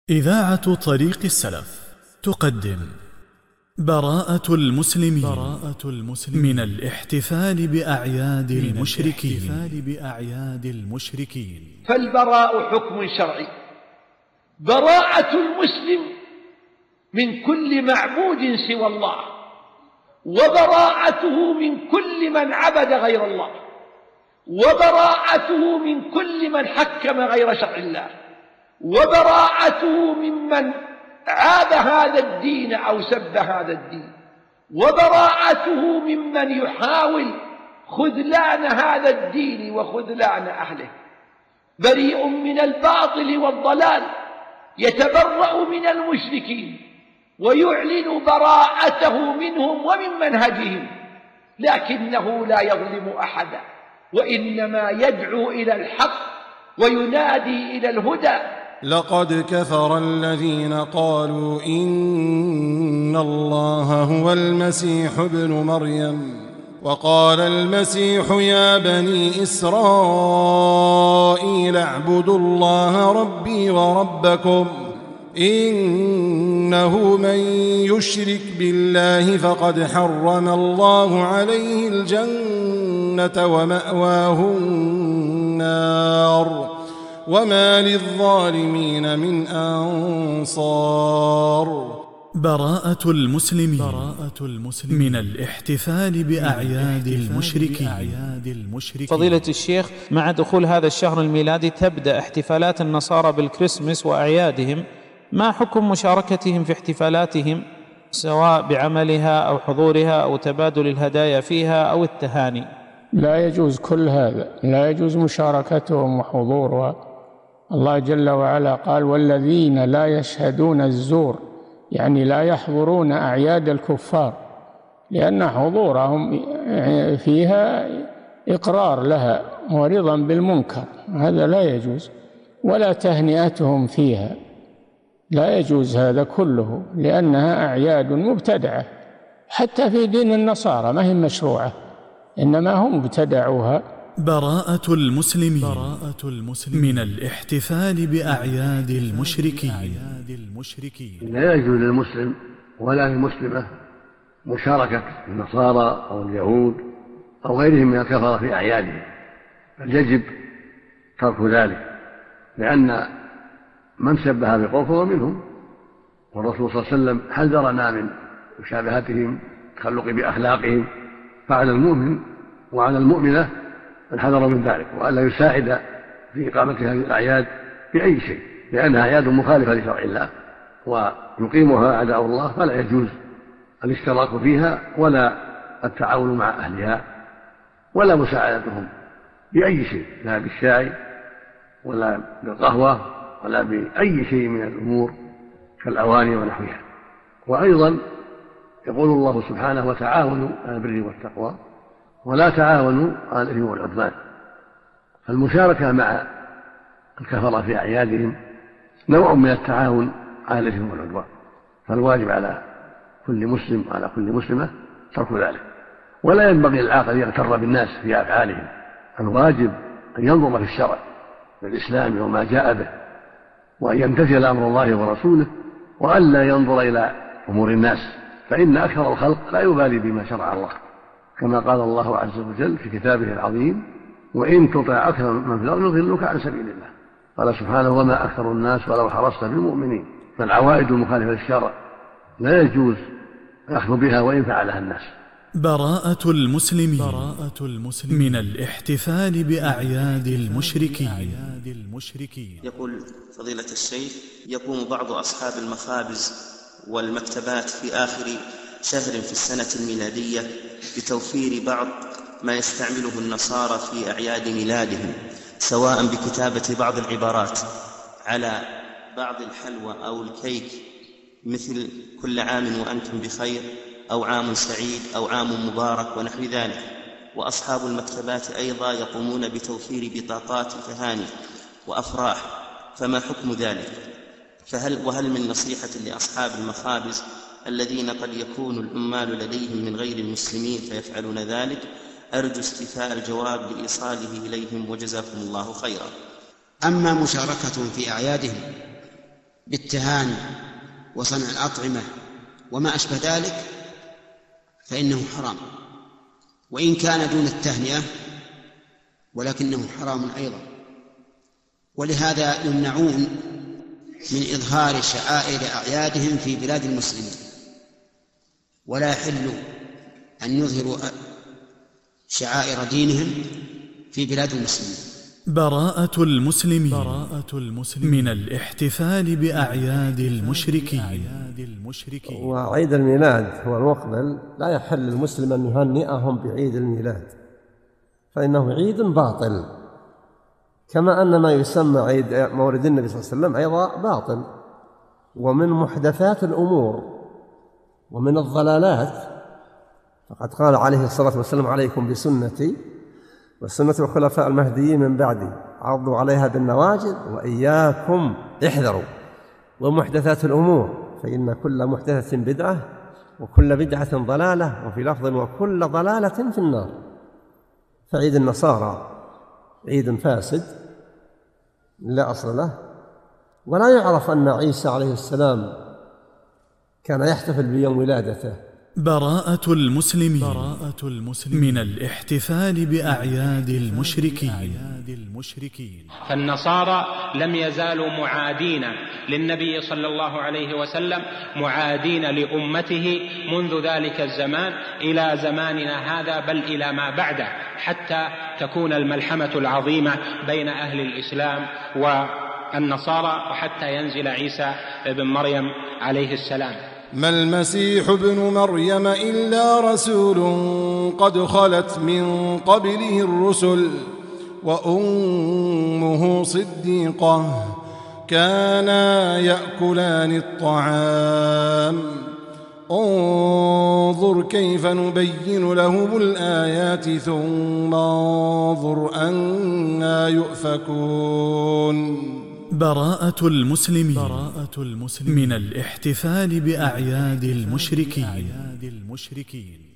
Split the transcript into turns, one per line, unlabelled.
إذاعة طريق السلف تقدم براءة المسلمين من الاحتفال بأعياد المشركين.
فالبراء حكم شرعي، براءة المسلم من كل معبود سوى الله، وبراءته من كل من عبد غير الله، وبراءته من كل من حكم غير شرع الله، وبراءته ممن عاب هذا الدين أو سب هذا الدين، وبراءته ممن يحاول خذلان هذا الدين وخذلان أهله. بريء من الباطل والضلال، يتبرأ من المشركين ويعلن براءته منهم ومن منهجهم، لكنه لا يظلم أحدا، وإنما يدعو إلى الحق وينادي إلى الهدى.
لقد كفر الذين قالوا إن الله هو المسيح ابن مريم، وقال المسيح يا بني إسرائيل اعبدوا الله ربي وربكم إنه من يشرك بالله فقد حرم الله عليه الجنة ومأواه النار وما للظالمين من أنصار.
براءة المسلمين من الاحتفال بأعياد المشركين.
فضيلة الشيخ، مع دخول هذا الشهر الميلادي تبدأ احتفالات النصارى بالكريسماس وأعيادهم، ما حكم مشاركتهم في احتفالاتهم سواء بعملها أو حضورها أو تبادل الهدايا فيها أو التهاني؟
لا يجوز كل هذا، لا يجوز مشاركتهم وحضورها. الله جل وعلا قال والذين لا يشهدون الزور، يعني لا يحضرون أعياد الكفار، لأن حضورهم فيها إقرار لها ورضا بالمنكر، هذا لا يجوز، ولا تهنئتهم فيها، لا يجوز هذا كله، لأنها أعياد مبتدعة، حتى في دين النصارى ما هي مشروعة، إنما هم ابتدعوها.
براءة المسلمين من الاحتفال بأعياد المشركين.
لا يجوز للمسلم ولا للمسلمة مشاركة النصارى أو اليهود أو غيرهم من الكفرة في أعيادهم، بل يجب ترك ذلك، لأن من شبه بالقوم فهو منهم، والرسول صلى الله عليه وسلم حذرنا من مشابهتهم، التخلق بأخلاقهم، فعلى المؤمن وعلى المؤمنة الحذر من ذلك، وألا يساعد في إقامة هذه الأعياد بأي شيء، لأنها أعياد مخالفة لشرع الله ويقيمها أعداء الله، فلا يجوز الاشتراك فيها ولا التعاون مع أهلها ولا مساعدتهم بأي شيء، لا بالشاي ولا بالقهوة ولا بأي شيء من الأمور كالأواني ونحوها. وأيضا يقول الله سبحانه وتعاونوا على البر والتقوى ولا تعاونوا على الإثم والعدوان. فالمشاركة مع الكفرة في أعيادهم نوع من التعاون على الإثم والعدوان، فالواجب على كل مسلم وعلى كل مسلمة ترك ذلك، ولا ينبغي للعاقل أن يغتر بالناس في أفعالهم، الواجب أن ينظر في الشرع بالإسلام وما جاء به، وأن يمتثل أمر الله ورسوله، وألا ينظر إلى أمور الناس، فإن أكثر الخلق لا يبالي بما شرع الله، كما قال الله عز وجل في كتابه العظيم وإن تطع أكثر من في الأرض يضلوك عن سبيل الله. قال سبحانه وما أكثر الناس ولو حرصت بالمؤمنين. فالعوائد المخالفة للشرع لا يجوز الأخذ بها وإن فعلها الناس.
براءة المسلمين من الاحتفال بأعياد المشركين.
يقول فضيلة الشيخ، يقوم بعض أصحاب المخابز والمكتبات في آخر شهر في السنة الميلادية بتوفير بعض ما يستعمله النصارى في أعياد ميلادهم، سواء بكتابة بعض العبارات على بعض الحلوى أو الكيك، مثل كل عام وأنتم بخير أو عام سعيد أو عام مبارك ونحو ذلك. وأصحاب المكتبات أيضا يقومون بتوفير بطاقات تهاني وأفراح، فما حكم ذلك؟ وهل من نصيحة لأصحاب المخابز الذين قد يكون العمال لديهم من غير المسلمين فيفعلون ذلك؟ أرجو استيفاء الجواب لإيصاله إليهم، وجزاكم الله خيرا.
أما مشاركة في أعيادهم بالتهاني وصنع الأطعمة وما أشبه ذلك فإنه حرام، وإن كان دون التهنئة ولكنه حرام أيضا. ولهذا يمنعون من إظهار شعائر أعيادهم في بلاد المسلمين، ولا يحل أن يظهروا شعائر دينهم في بلاد المسلمين.
براءة المسلمين من الاحتفال بأعياد المشركين.
وعيد الميلاد هو المقبل لا يحل للمسلم أن يهنئهم بعيد الميلاد، فإنه عيد باطل، كما أن ما يسمى عيد مولد النبي صلى الله عليه وسلم أيضا باطل، ومن محدثات الأمور ومن الضلالات. فقد قال عليه الصلاة والسلام: عليكم بسنتي وسنة الخلفاء المهديين من بعدي، عضوا عليها بالنواجذ وإياكم احذروا ومحدثات الأمور، فإن كل محدثة بدعة وكل بدعة ضلالة، وفي لفظ وكل ضلالة في النار. فعيد النصارى عيد فاسد لا أصل له، ولا يعرف أن عيسى عليه السلام كان يحتفل بيوم ولادته.
براءة المسلمين من الاحتفال بأعياد المشركين.
فالنصارى لم يزالوا معادين للنبي صلى الله عليه وسلم، معادين لأمته منذ ذلك الزمان إلى زماننا هذا، بل إلى ما بعده، حتى تكون الملحمة العظيمة بين أهل الإسلام والنصارى، وحتى ينزل عيسى ابن مريم عليه السلام.
ما المسيح ابن مريم إلا رسول قد خلت من قبله الرسل وأمه صديقة كانا يأكلان الطعام انظر كيف نبين لهم الآيات ثم انظر أنى يؤفكون.
براءة المسلمين من الاحتفال بأعياد المشركين.